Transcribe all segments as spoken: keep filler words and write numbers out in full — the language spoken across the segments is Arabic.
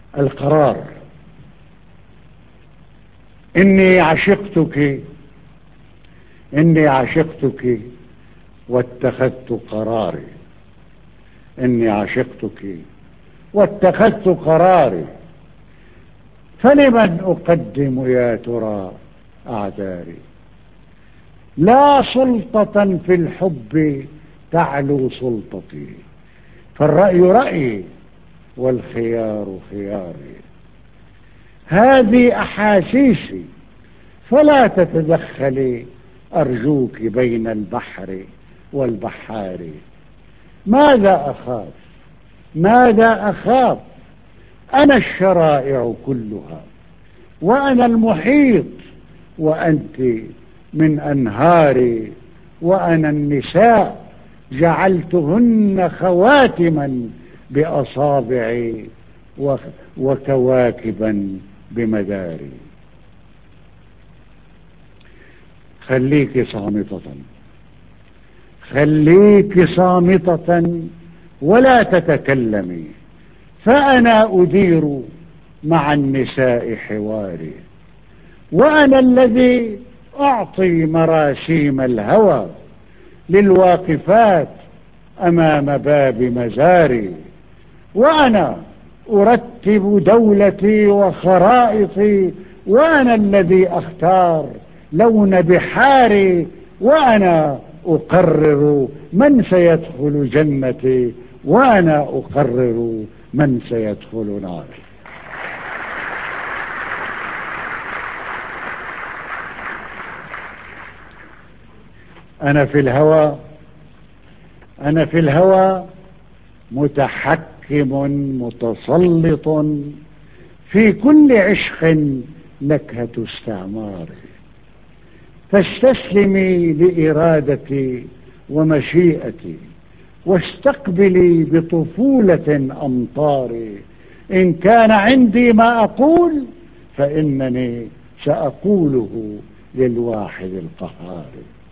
القرار. إني عشقتك، إني عشقتك واتخذت قراري، إني عشقتك واتخذت قراري، فلمن أقدم يا ترى أعذاري؟ لا سلطة في الحب تعلو سلطتي، فالرأي رأيي والخيار خياري. هذه أحاسيسي فلا تتدخلي أرجوك بين البحر والبحار. ماذا أخاف؟ ماذا أخاف؟ أنا الشرائع كلها، وأنا المحيط، وأنت من أنهاري، وأنا النساء جعلتهن خواتما بأصابعي وكواكبا بمداري. خليك صامتة، خليك صامتة ولا تتكلمي، فأنا أدير مع النساء حواري، وأنا الذي أعطي مراسيم الهوى للواقفات أمام باب مزاري، وأنا أرتب دولتي وخرائطي، وأنا الذي أختار لون بحاري، وأنا أقرر من سيدخل جنتي، وأنا أقرر من سيدخل ناري. أنا في الهوى، أنا في الهوى متحكم متسلط في كل عشق نكهة استعمار، فاستسلمي لإرادتي ومشيئتي، واستقبلي بطفولة أمطاري. إن كان عندي ما أقول فإنني سأقوله للواحد القهار.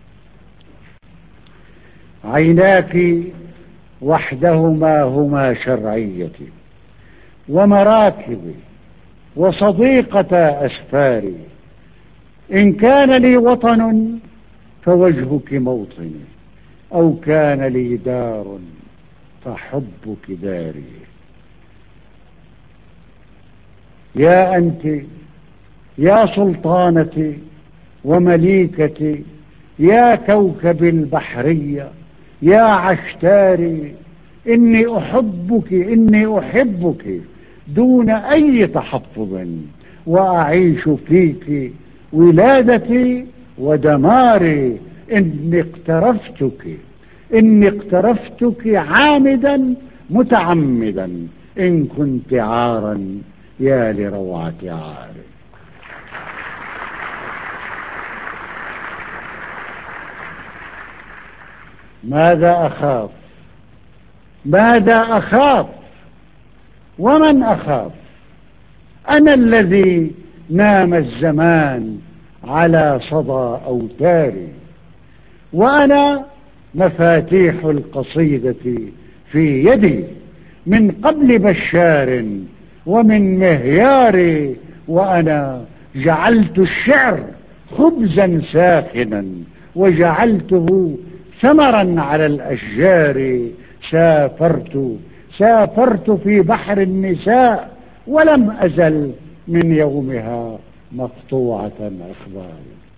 عيناك وحدهما هما شرعيتي ومراكبي وصديقة أسفاري. إن كان لي وطن فوجهك موطني، أو كان لي دار فحبك داري. يا أنت يا سلطانتي ومليكتي، يا كوكب البحرية، يا عشتاري، إني أحبك، إني أحبك دون أي تحفظ، وأعيش فيك ولادتي ودماري. إني اقترفتك، إني اقترفتك عامدا متعمدا، إن كنت عارا يا لروعة عاري. ماذا أخاف؟ ماذا أخاف؟ ومن أخاف؟ أنا الذي نام الزمان على صدى أوتاري، وأنا مفاتيح القصيدة في يدي من قبل بشار ومن مهيار. وأنا جعلت الشعر خبزا ساخنا وجعلته ثمرا على الأشجار. سافرت سافرت في بحر النساء ولم أزل من يومها مقطوعة أخباري.